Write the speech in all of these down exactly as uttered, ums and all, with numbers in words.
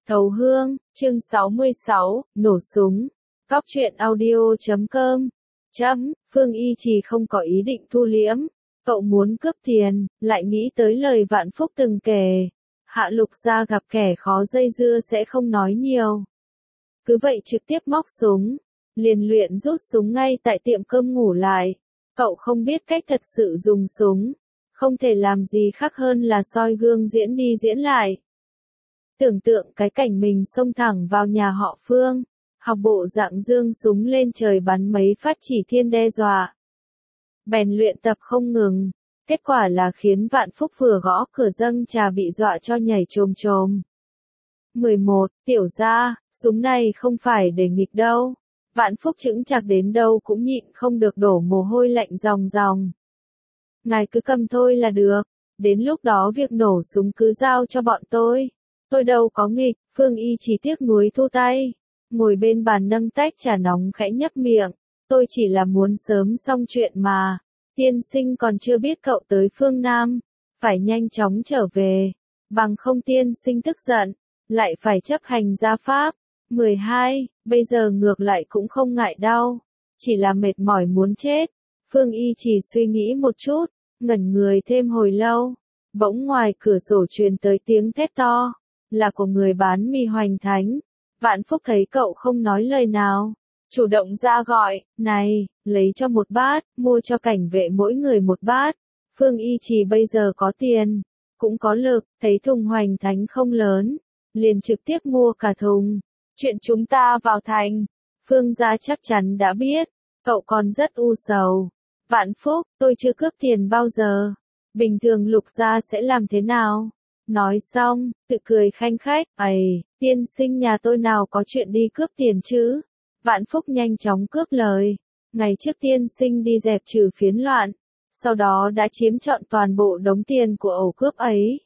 Thấu Hương, chương sáu mươi sáu, nổ súng. Cóc truyện audio chấm com. Chấm, Phương Y Trì không có ý định thu liễm. Cậu muốn cướp tiền, lại nghĩ tới lời Vạn Phúc từng kể. Hạ Lục gia gặp kẻ khó dây dưa sẽ không nói nhiều. Cứ vậy trực tiếp móc súng. Liền luyện rút súng ngay tại tiệm cơm ngủ lại. Cậu không biết cách thật sự dùng súng. Không thể làm gì khác hơn là soi gương diễn đi diễn lại. Tưởng tượng cái cảnh mình xông thẳng vào nhà họ Phương, học bộ dạng dương súng lên trời bắn mấy phát chỉ thiên đe dọa. Bèn luyện tập không ngừng, kết quả là khiến Vạn Phúc vừa gõ cửa dâng trà bị dọa cho nhảy chồm chồm. mười một, tiểu gia, súng này không phải để nghịch đâu. Vạn Phúc chững chạc đến đâu cũng nhịn không được đổ mồ hôi lạnh ròng ròng. Ngài cứ cầm thôi là được, đến lúc đó việc nổ súng cứ giao cho bọn tôi. Tôi đâu có nghịch, Phương Y chỉ tiếc nuối thu tay. Ngồi bên bàn nâng tách trà nóng khẽ nhấp miệng. Tôi chỉ là muốn sớm xong chuyện mà. Tiên sinh còn chưa biết cậu tới phương Nam. Phải nhanh chóng trở về. Bằng không tiên sinh tức giận. Lại phải chấp hành gia pháp. mười hai, bây giờ ngược lại cũng không ngại đau. Chỉ là mệt mỏi muốn chết. Phương Y chỉ suy nghĩ một chút. Ngẩn người thêm hồi lâu. Bỗng ngoài cửa sổ truyền tới tiếng thét to. Là của người bán mì Hoành Thánh. Vạn Phúc thấy cậu không nói lời nào, chủ động ra gọi, này, lấy cho một bát, mua cho cảnh vệ mỗi người một bát. Phương Y Trì bây giờ có tiền, cũng có lực, thấy thùng Hoành Thánh không lớn, liền trực tiếp mua cả thùng. Chuyện chúng ta vào thành, Phương gia chắc chắn đã biết, cậu còn rất u sầu. Vạn Phúc, tôi chưa cướp tiền bao giờ, bình thường Lục gia sẽ làm thế nào? Nói xong, tự cười khanh khách, ầy, tiên sinh nhà tôi nào có chuyện đi cướp tiền chứ? Vạn Phúc nhanh chóng cướp lời. Ngày trước tiên sinh đi dẹp trừ phiến loạn, sau đó đã chiếm trọn toàn bộ đống tiền của ổ cướp ấy.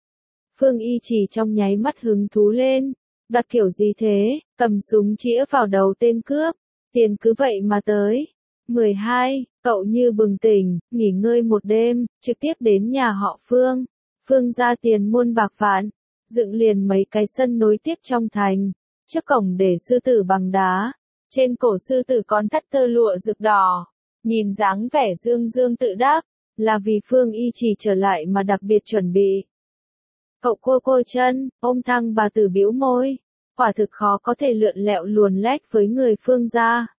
Phương Y chỉ trong nháy mắt hứng thú lên, đặt kiểu gì thế, cầm súng chĩa vào đầu tên cướp, tiền cứ vậy mà tới. mười hai, cậu như bừng tỉnh, nghỉ ngơi một đêm, trực tiếp đến nhà họ Phương. Phương ra tiền muôn bạc vạn, dựng liền mấy cái sân nối tiếp trong thành, trước cổng để sư tử bằng đá, trên cổ sư tử còn thắt tơ lụa rực đỏ, nhìn dáng vẻ dương dương tự đắc, là vì Phương Y chỉ trở lại mà đặc biệt chuẩn bị. Cậu cô cô chân, ôm thăng bà tử bĩu môi, quả thực khó có thể lượn lẹo luồn lách với người Phương gia.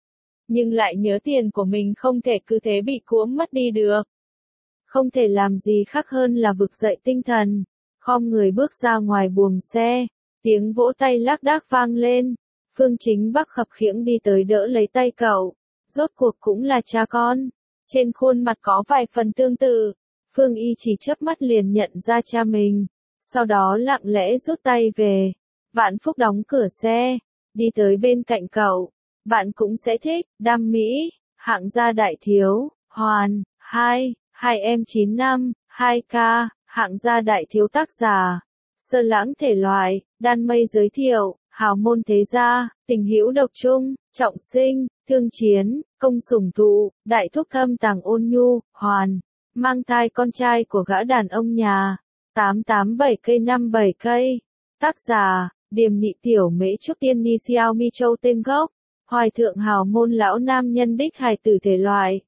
Nhưng lại nhớ tiền của mình không thể cứ thế bị cuỗm mất đi được. Không thể làm gì khác hơn là vực dậy tinh thần, khom người bước ra ngoài buồng xe, tiếng vỗ tay lác đác vang lên, Phương Chính Bắc khập khiễng đi tới đỡ lấy tay cậu, rốt cuộc cũng là cha con, trên khuôn mặt có vài phần tương tự, Phương Y chỉ chớp mắt liền nhận ra cha mình, sau đó lặng lẽ rút tay về, Vạn Phúc đóng cửa xe, đi tới bên cạnh cậu, bạn cũng sẽ thích, Đam Mỹ, hạng gia đại thiếu, Hoàn, hai. Hai em chín năm, hai k, hạng gia đại thiếu tác giả. Sơ lãng thể loại, đan mây giới thiệu, hào môn thế gia, tình hữu độc trung, trọng sinh, thương chiến, công sủng thụ, đại thúc thâm tàng ôn nhu, Hoàn. Mang thai con trai của gã đàn ông nhà. tám tám bảy cây năm bảy cây. Tác giả, Điềm Nị Tiểu Mễ Trúc Tiên Ni Xiao Mi Châu tên gốc. Hoài thượng hào môn lão nam nhân đích hài tử thể loại.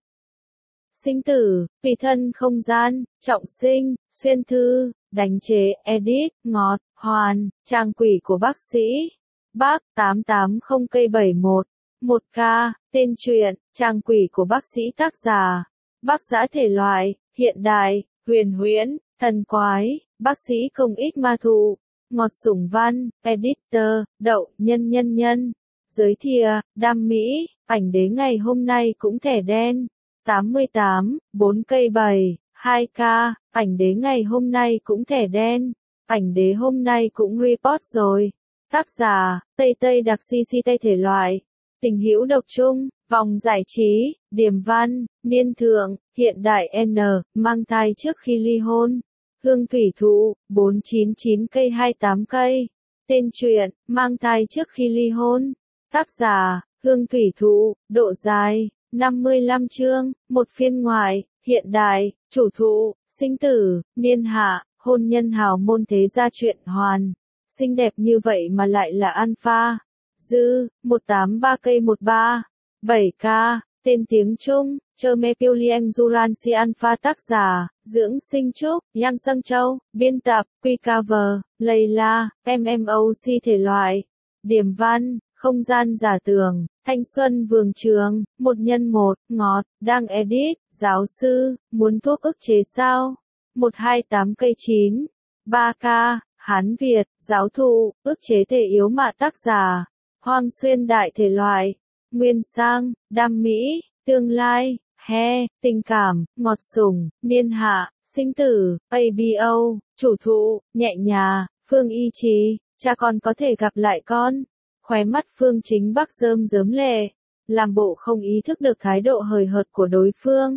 Sinh tử, tùy thân không gian, trọng sinh, xuyên thư, đánh chế, edit, ngọt, Hoàn, trang quỷ của bác sĩ. Bác, tám tám không cây bảy một. một k, tên truyện, trang quỷ của bác sĩ tác giả. Bác giã thể loại, hiện đại, huyền huyễn, thần quái, bác sĩ công ích ma thụ. Ngọt sủng văn, editor, đậu, nhân nhân nhân. Giới thiệu, Đam Mỹ, ảnh đế ngày hôm nay cũng thẻ đen. tám mươi tám, bốn cây bảy, hai k, ảnh đế ngày hôm nay cũng thẻ đen, ảnh đế hôm nay cũng report rồi. Tác giả, Tây Tây đặc si si Tây thể loại, tình hữu độc trung, vòng giải trí, điềm văn, niên thượng, hiện đại N, mang thai trước khi ly hôn. Hương thủy thụ, bốn chín chín cây hai tám cây. Tên truyện, mang thai trước khi ly hôn. Tác giả, Hương thủy thụ, độ dài. năm mươi lăm chương, một phiên ngoại, hiện đại, chủ thụ, sinh tử, niên hạ, hôn nhân hào môn thế gia truyện Hoàn. Xinh đẹp như vậy mà lại là alpha. Dư, một tám ba cây một ba. bảy K, tên tiếng Trung, Cheme Piulieng Juransi Alpha tác giả, Dưỡng Sinh Trúc, Yang Sâng Châu, biên tập, Quy Cover, Layla, em em o xê thể loại, điểm văn, không gian giả tưởng, thanh xuân vườn trường, một nhân một, ngọt, đang edit, giáo sư, muốn thuốc ức chế sao? một hai tám cây chín. ba K, Hán Việt, giáo thụ, ức chế thể yếu mạ tác giả, Hoang Xuyên đại thể loại, Nguyên Sang, Đam Mỹ, Tương lai, He, Tình cảm, Ngọt sủng, Niên hạ, Sinh tử, a bê o, Chủ thụ, Nhẹ nhà, Phương Y Trì, cha con có thể gặp lại con. Khóe mắt Phương Chính Bắc rơm rớm lệ, làm bộ không ý thức được thái độ hời hợt của đối phương.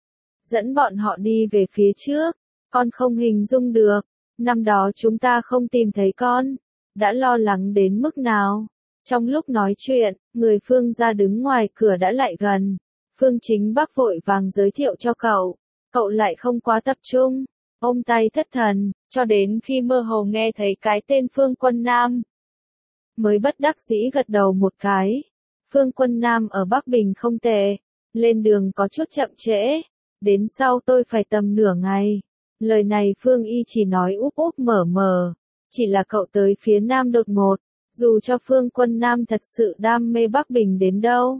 Dẫn bọn họ đi về phía trước, con không hình dung được, năm đó chúng ta không tìm thấy con, đã lo lắng đến mức nào. Trong lúc nói chuyện, người Phương ra đứng ngoài cửa đã lại gần. Phương Chính Bắc vội vàng giới thiệu cho cậu, cậu lại không quá tập trung, ôm tay thất thần, cho đến khi mơ hồ nghe thấy cái tên Phương Quân Nam. Mới bất đắc dĩ gật đầu một cái. Phương Quân Nam ở Bắc Bình không tệ, lên đường có chút chậm trễ, đến sau tôi phải tầm nửa ngày. Lời này Phương Y chỉ nói úp úp mở mở, chỉ là cậu tới phía Nam đột ngột, dù cho Phương Quân Nam thật sự đam mê Bắc Bình đến đâu,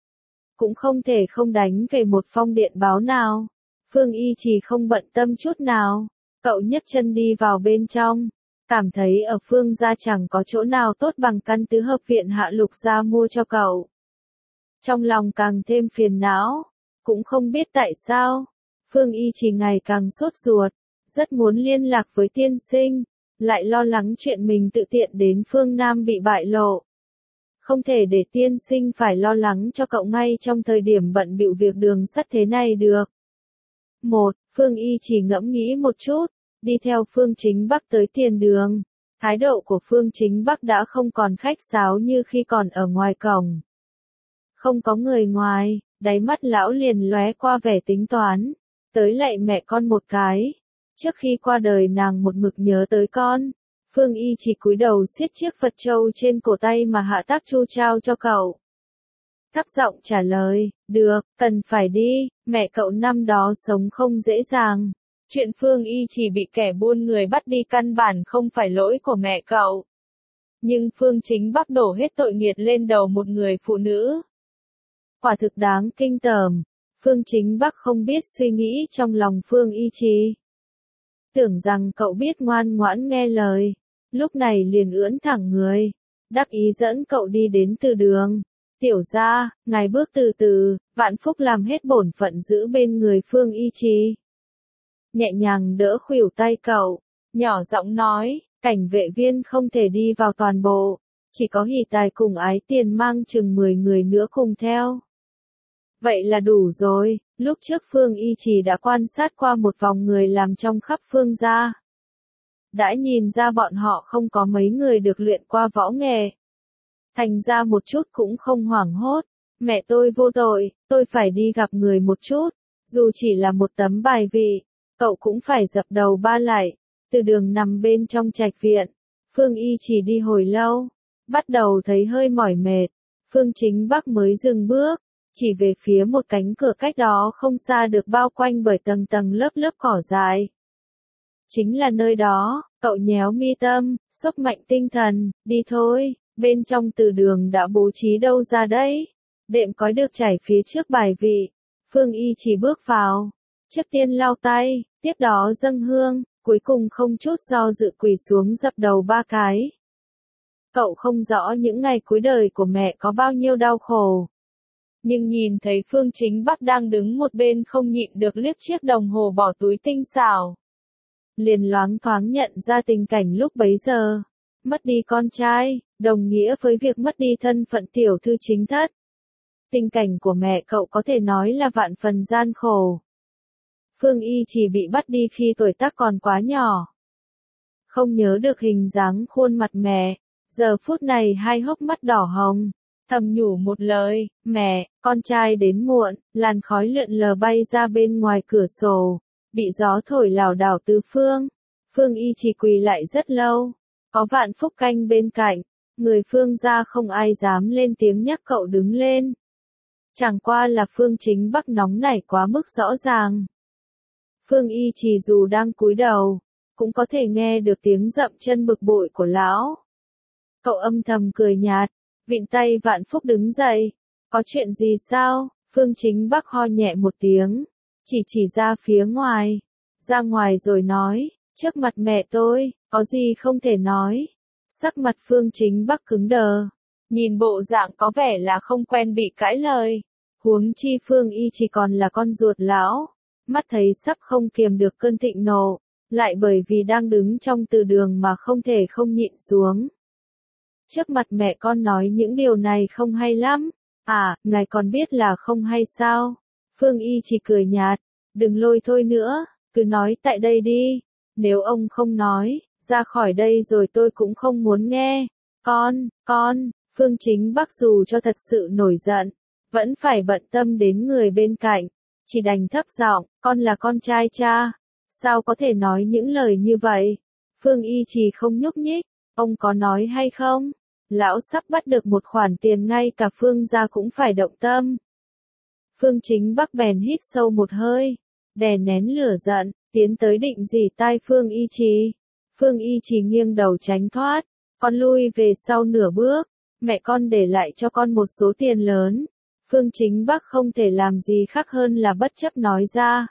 cũng không thể không đánh về một phong điện báo nào. Phương Y chỉ không bận tâm chút nào, cậu nhấc chân đi vào bên trong, cảm thấy ở Phương gia chẳng có chỗ nào tốt bằng căn tứ hợp viện Hạ Lục gia mua cho cậu. Trong lòng càng thêm phiền não, cũng không biết tại sao, Phương Y chỉ ngày càng sốt ruột, rất muốn liên lạc với tiên sinh, lại lo lắng chuyện mình tự tiện đến phương Nam bị bại lộ. Không thể để tiên sinh phải lo lắng cho cậu ngay trong thời điểm bận bịu việc đường sắt thế này được. một. Phương Y chỉ ngẫm nghĩ một chút, đi theo Phương Chính Bắc tới tiền đường. Thái độ của Phương Chính Bắc đã không còn khách sáo như khi còn ở ngoài cổng. Không có người ngoài, đáy mắt lão liền lóe qua vẻ tính toán. Tới lạy mẹ con một cái. Trước khi qua đời nàng một mực nhớ tới con. Phương Y chỉ cúi đầu siết chiếc Phật châu trên cổ tay mà Hạ Tác Chu trao cho cậu. Thấp giọng trả lời, được, cần phải đi, mẹ cậu năm đó sống không dễ dàng. Chuyện Phương Y chỉ bị kẻ buôn người bắt đi căn bản không phải lỗi của mẹ cậu. Nhưng Phương Chính Bắc đổ hết tội nghiệt lên đầu một người phụ nữ. Quả thực đáng kinh tởm. Phương Chính Bắc không biết suy nghĩ trong lòng Phương Y Trì. Tưởng rằng cậu biết ngoan ngoãn nghe lời, lúc này liền ưỡn thẳng người, đắc ý dẫn cậu đi đến từ đường. Tiểu gia, ngài bước từ từ, vạn phúc làm hết bổn phận giữ bên người Phương Y Trì. Nhẹ nhàng đỡ khuỷu tay cậu, nhỏ giọng nói, cảnh vệ viên không thể đi vào toàn bộ, chỉ có Hỷ Tài cùng Ái Tiền mang chừng mười người nữa cùng theo. Vậy là đủ rồi, lúc trước Phương Y Trì đã quan sát qua một vòng người làm trong khắp Phương gia. Đã nhìn ra bọn họ không có mấy người được luyện qua võ nghệ. Thành ra một chút cũng không hoảng hốt, mẹ tôi vô tội, tôi phải đi gặp người một chút, dù chỉ là một tấm bài vị, cậu cũng phải dập đầu ba lạy. Từ đường nằm bên trong trạch viện, Phương Y chỉ đi hồi lâu, bắt đầu thấy hơi mỏi mệt, Phương Chính Bắc mới dừng bước, chỉ về phía một cánh cửa cách đó không xa được bao quanh bởi tầng tầng lớp lớp cỏ dại. Chính là nơi đó, cậu nhéo mi tâm, xốc mạnh tinh thần, đi thôi, bên trong từ đường đã bố trí đâu ra đấy. Đệm cói được trải phía trước bài vị, Phương Y chỉ bước vào, trước tiên lau tay, tiếp đó dâng hương, cuối cùng không chút do dự quỳ xuống dập đầu ba cái. Cậu không rõ những ngày cuối đời của mẹ có bao nhiêu đau khổ. Nhưng nhìn thấy Phương Chính Bắc đang đứng một bên không nhịn được liếc chiếc đồng hồ bỏ túi tinh xảo. Liền loáng thoáng nhận ra tình cảnh lúc bấy giờ. Mất đi con trai, đồng nghĩa với việc mất đi thân phận tiểu thư chính thất. Tình cảnh của mẹ cậu có thể nói là vạn phần gian khổ. Phương Y chỉ bị bắt đi khi tuổi tác còn quá nhỏ. Không nhớ được hình dáng khuôn mặt mẹ, giờ phút này hai hốc mắt đỏ hồng. Thầm nhủ một lời, mẹ, con trai đến muộn, làn khói lượn lờ bay ra bên ngoài cửa sổ, bị gió thổi lảo đảo tứ phương. Phương Y chỉ quỳ lại rất lâu, Có Vạn Phúc canh bên cạnh, người Phương gia không ai dám lên tiếng nhắc cậu đứng lên. Chẳng qua là Phương Chính Bắc nóng nảy quá mức rõ ràng. Phương Y Trì dù đang cúi đầu, cũng có thể nghe được tiếng dậm chân bực bội của lão. Cậu âm thầm cười nhạt, vịn tay Vạn Phúc đứng dậy. Có chuyện gì sao? Phương Chính Bắc ho nhẹ một tiếng, chỉ chỉ ra phía ngoài. Ra ngoài rồi nói, trước mặt mẹ tôi, có gì không thể nói. Sắc mặt Phương Chính Bắc cứng đờ, nhìn bộ dạng có vẻ là không quen bị cãi lời. Huống chi Phương Y chỉ còn là con ruột lão, mắt thấy sắp không kiềm được cơn thịnh nộ, lại bởi vì đang đứng trong từ đường mà không thể không nhịn xuống. Trước mặt mẹ con nói những điều này không hay lắm. À, ngài còn biết là không hay sao? Phương Y chỉ cười nhạt, đừng lôi thôi nữa, cứ nói tại đây đi. Nếu ông không nói, ra khỏi đây rồi tôi cũng không muốn nghe. Con, con, Phương Chính Bắc dù cho thật sự nổi giận, vẫn phải bận tâm đến người bên cạnh, chỉ đành thấp giọng, con là con trai cha, sao có thể nói những lời như vậy? Phương Y chỉ không nhúc nhích, ông có nói hay không? Lão sắp bắt được một khoản tiền ngay cả Phương gia cũng phải động tâm. Phương Chính Bắc bèn hít sâu một hơi, đè nén lửa giận, tiến tới định rỉ tai Phương Y Trì. Phương Y Trì nghiêng đầu tránh thoát, con lui về sau nửa bước, mẹ con để lại cho con một số tiền lớn. Phương Chính Bắc không thể làm gì khác hơn là bất chấp nói ra.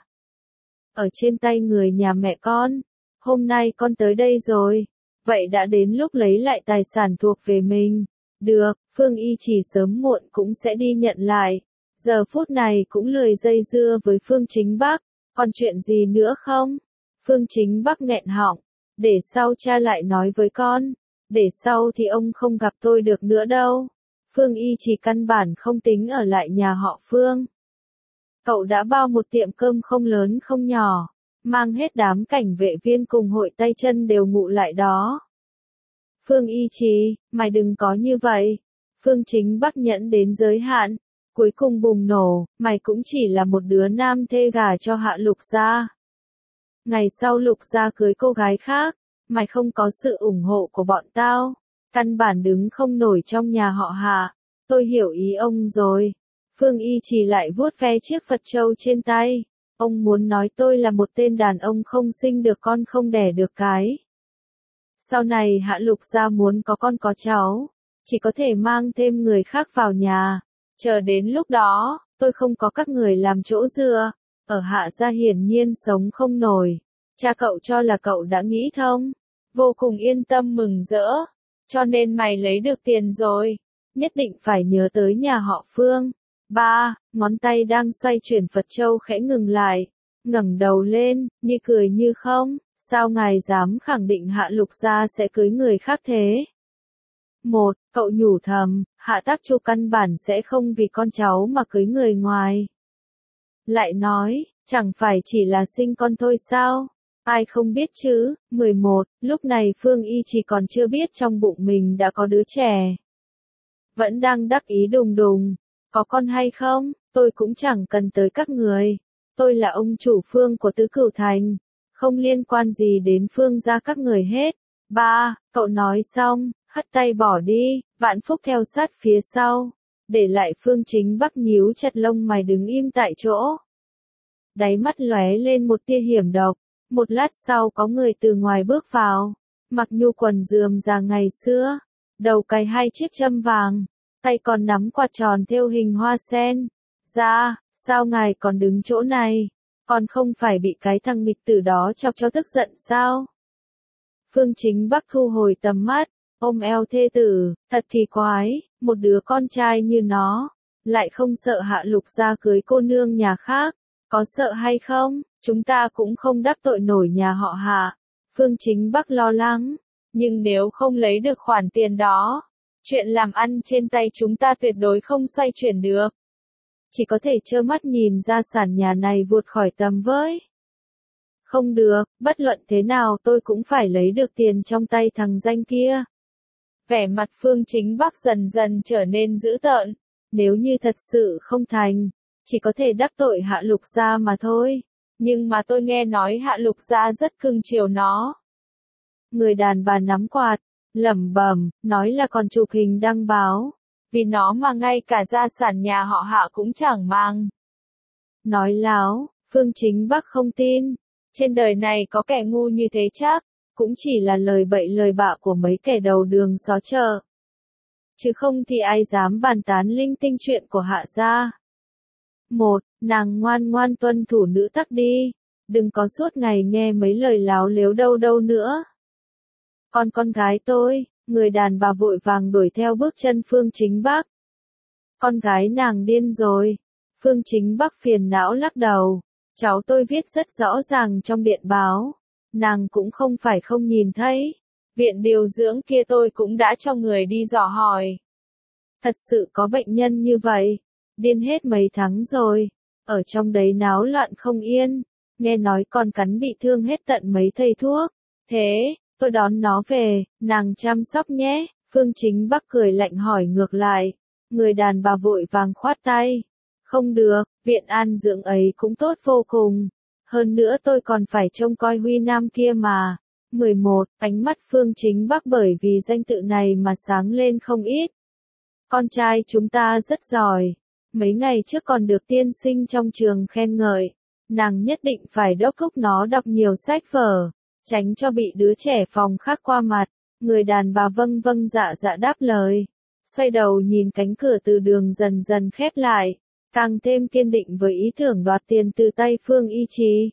Ở trên tay người nhà mẹ con, hôm nay con tới đây rồi. Vậy đã đến lúc lấy lại tài sản thuộc về mình. Được, Phương Y chỉ sớm muộn cũng sẽ đi nhận lại. Giờ phút này cũng lười dây dưa với Phương Chính Bắc. Còn chuyện gì nữa không? Phương Chính Bắc nghẹn họng. Để sau cha lại nói với con. Để sau thì ông không gặp tôi được nữa đâu. Phương Y chỉ căn bản không tính ở lại nhà họ Phương. Cậu đã bao một tiệm cơm không lớn không nhỏ. Mang hết đám cảnh vệ viên cùng hội tay chân đều ngụ lại đó. Phương Y Trì, mày đừng có như vậy. Phương Chính Bắc nhẫn đến giới hạn, cuối cùng bùng nổ, mày cũng chỉ là một đứa nam thê gả cho Hạ Lục gia. Ngày sau Lục gia cưới cô gái khác, mày không có sự ủng hộ của bọn tao, căn bản đứng không nổi trong nhà họ Hạ. Tôi hiểu ý ông rồi. Phương Y Trì lại vuốt ve chiếc Phật trâu trên tay. Ông muốn nói tôi là một tên đàn ông không sinh được con không đẻ được cái. Sau này Hạ Lục gia muốn có con có cháu, chỉ có thể mang thêm người khác vào nhà. Chờ đến lúc đó, tôi không có các người làm chỗ dựa. Ở Hạ gia hiển nhiên sống không nổi. Cha cậu cho là cậu đã nghĩ thông. Vô cùng yên tâm mừng rỡ. Cho nên mày lấy được tiền rồi. Nhất định phải nhớ tới nhà họ Phương. Ba, ngón tay đang xoay chuyển Phật châu khẽ ngừng lại, ngẩng đầu lên, như cười như không, sao ngài dám khẳng định Hạ Lục gia sẽ cưới người khác thế? Một, cậu nhủ thầm, Hạ Tác Chu căn bản sẽ không vì con cháu mà cưới người ngoài. Lại nói, chẳng phải chỉ là sinh con thôi sao? Ai không biết chứ? mười một, lúc này Phương Y chỉ còn chưa biết trong bụng mình đã có đứa trẻ. Vẫn đang đắc ý đùng đùng. Có con hay không, tôi cũng chẳng cần tới các người. Tôi là ông chủ Phương của Tứ Cửu Thành. Không liên quan gì đến Phương gia các người hết. Ba, cậu nói xong, hất tay bỏ đi, Vạn Phúc theo sát phía sau. Để lại Phương Chính Bắc nhíu chặt lông mày đứng im tại chỗ. Đáy mắt lóe lên một tia hiểm độc. Một lát sau có người từ ngoài bước vào. Mặc nhu quần rườm rà ngày xưa. Đầu cài hai chiếc châm vàng. Tay còn nắm quạt tròn thêu hình hoa sen. Ra, sao ngài còn đứng chỗ này? Còn không phải bị cái thằng nghịch tử đó chọc cho tức giận sao? Phương Chính Bắc thu hồi tầm mắt, ôm eo thê tử, thật kỳ quái, một đứa con trai như nó, lại không sợ Hạ Lục gia cưới cô nương nhà khác, có sợ hay không? Chúng ta cũng không đắc tội nổi nhà họ Hạ. Phương Chính Bắc lo lắng, nhưng nếu không lấy được khoản tiền đó, chuyện làm ăn trên tay chúng ta tuyệt đối không xoay chuyển được. Chỉ có thể trơ mắt nhìn gia sản nhà này vụt khỏi tầm với. Không được, bất luận thế nào tôi cũng phải lấy được tiền trong tay thằng danh kia. Vẻ mặt Phương Chính Bắc dần dần trở nên dữ tợn. Nếu như thật sự không thành, chỉ có thể đắc tội Hạ Lục gia mà thôi. Nhưng mà tôi nghe nói Hạ Lục gia rất cưng chiều nó. Người đàn bà nắm quạt, lẩm bẩm, nói là còn chụp hình đăng báo. Vì nó mà ngay cả gia sản nhà họ Hạ cũng chẳng mang. Nói láo, Phương Chính Bắc không tin. Trên đời này có kẻ ngu như thế chắc, cũng chỉ là lời bậy lời bạ của mấy kẻ đầu đường xó chợ. Chứ không thì ai dám bàn tán linh tinh chuyện của Hạ gia. Một, nàng ngoan ngoan tuân thủ nữ tắc đi. Đừng có suốt ngày nghe mấy lời láo lếu đâu đâu nữa. Còn con gái tôi, người đàn bà vội vàng đuổi theo bước chân Phương Chính Bắc. Con gái nàng điên rồi. Phương Chính Bắc phiền não lắc đầu. Cháu tôi viết rất rõ ràng trong điện báo. Nàng cũng không phải không nhìn thấy. Viện điều dưỡng kia tôi cũng đã cho người đi dò hỏi. Thật sự có bệnh nhân như vậy. Điên hết mấy tháng rồi. Ở trong đấy náo loạn không yên. Nghe nói còn cắn bị thương hết tận mấy thầy thuốc. Thế, tôi đón nó về, nàng chăm sóc nhé. Phương Chính Bắc cười lạnh hỏi ngược lại. Người đàn bà vội vàng khoát tay. Không được, viện an dưỡng ấy cũng tốt vô cùng. Hơn nữa tôi còn phải trông coi Huy Nam kia mà. mười một. Ánh mắt Phương Chính Bắc bởi vì danh tự này mà sáng lên không ít. Con trai chúng ta rất giỏi. Mấy ngày trước còn được tiên sinh trong trường khen ngợi. Nàng nhất định phải đốc thúc nó đọc nhiều sách vở. Tránh cho bị đứa trẻ phòng khác qua mặt. Người đàn bà vâng vâng dạ dạ đáp lời. Xoay đầu nhìn cánh cửa từ đường dần dần khép lại. Càng thêm kiên định với ý tưởng đoạt tiền từ tay Phương Y Trì.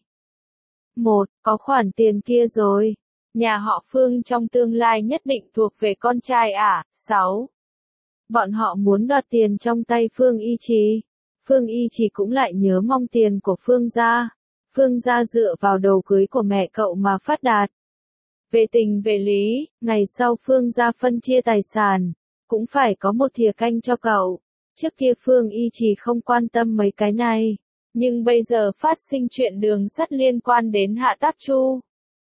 Một, có khoản tiền kia rồi. Nhà họ Phương trong tương lai nhất định thuộc về con trai à. Sáu. Bọn họ muốn đoạt tiền trong tay Phương Y Trì. Phương Y Trì cũng lại nhớ mong tiền của Phương gia. Phương gia dựa vào đầu cưới của mẹ cậu mà phát đạt. Về tình về lý, ngày sau Phương gia phân chia tài sản, cũng phải có một thìa canh cho cậu. Trước kia Phương Y Trì không quan tâm mấy cái này, nhưng bây giờ phát sinh chuyện đường sắt liên quan đến Hạ Tác Chu.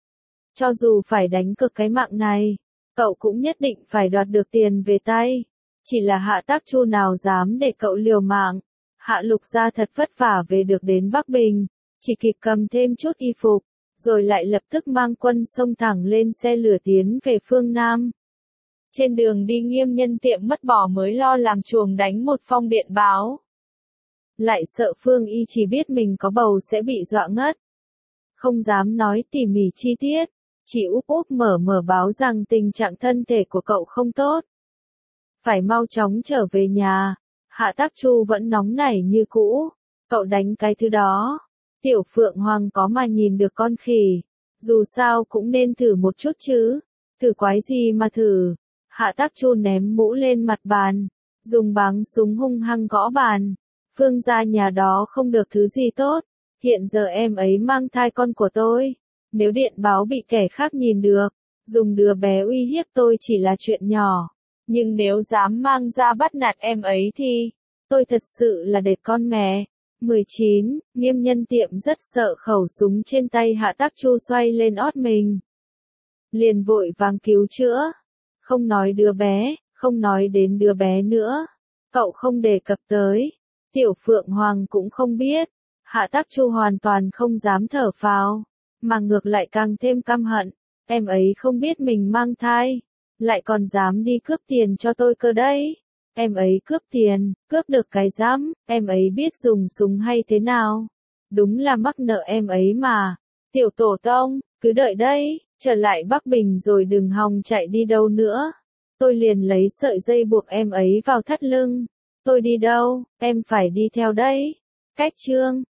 Cho dù phải đánh cược cái mạng này, cậu cũng nhất định phải đoạt được tiền về tay. Chỉ là Hạ Tác Chu nào dám để cậu liều mạng. Hạ Lục gia thật vất vả về được đến Bắc Bình, chỉ kịp cầm thêm chút y phục, rồi lại lập tức mang quân xông thẳng lên xe lửa tiến về phương Nam. Trên đường đi Nghiêm Nhân Tiệm mất bỏ mới lo làm chuồng đánh một phong điện báo. Lại sợ Phương Y Trì biết mình có bầu sẽ bị dọa ngất. Không dám nói tỉ mỉ chi tiết, chỉ úp úp mở mở báo rằng tình trạng thân thể của cậu không tốt. Phải mau chóng trở về nhà. Hạ Tác Chu vẫn nóng nảy như cũ. Cậu đánh cái thứ đó. Tiểu Phượng Hoàng có mà nhìn được con khỉ. Dù sao cũng nên thử một chút chứ. Thử quái gì mà thử. Hạ Tác Chu ném mũ lên mặt bàn. Dùng báng súng hung hăng gõ bàn. Phương gia nhà đó không được thứ gì tốt. Hiện giờ em ấy mang thai con của tôi. Nếu điện báo bị kẻ khác nhìn được, dùng đứa bé uy hiếp tôi chỉ là chuyện nhỏ. Nhưng nếu dám mang ra bắt nạt em ấy thì, tôi thật sự là đệt con mẹ. mười chín. Nghiêm Nhân Tiệm rất sợ khẩu súng trên tay Hạ Tác Chu xoay lên ót mình. Liền vội vàng cứu chữa. Không nói đứa bé, không nói đến đứa bé nữa. Cậu không đề cập tới. Tiểu Phượng Hoàng cũng không biết. Hạ Tác Chu hoàn toàn không dám thở phào, mà ngược lại càng thêm căm hận. Em ấy không biết mình mang thai, lại còn dám đi cướp tiền cho tôi cơ đấy. Em ấy cướp tiền, cướp được cái dám, em ấy biết dùng súng hay thế nào. Đúng là mắc nợ em ấy mà. Tiểu tổ tông, cứ đợi đây, trở lại Bắc Bình rồi đừng hòng chạy đi đâu nữa. Tôi liền lấy sợi dây buộc em ấy vào thắt lưng. Tôi đi đâu, em phải đi theo đấy. Cách chương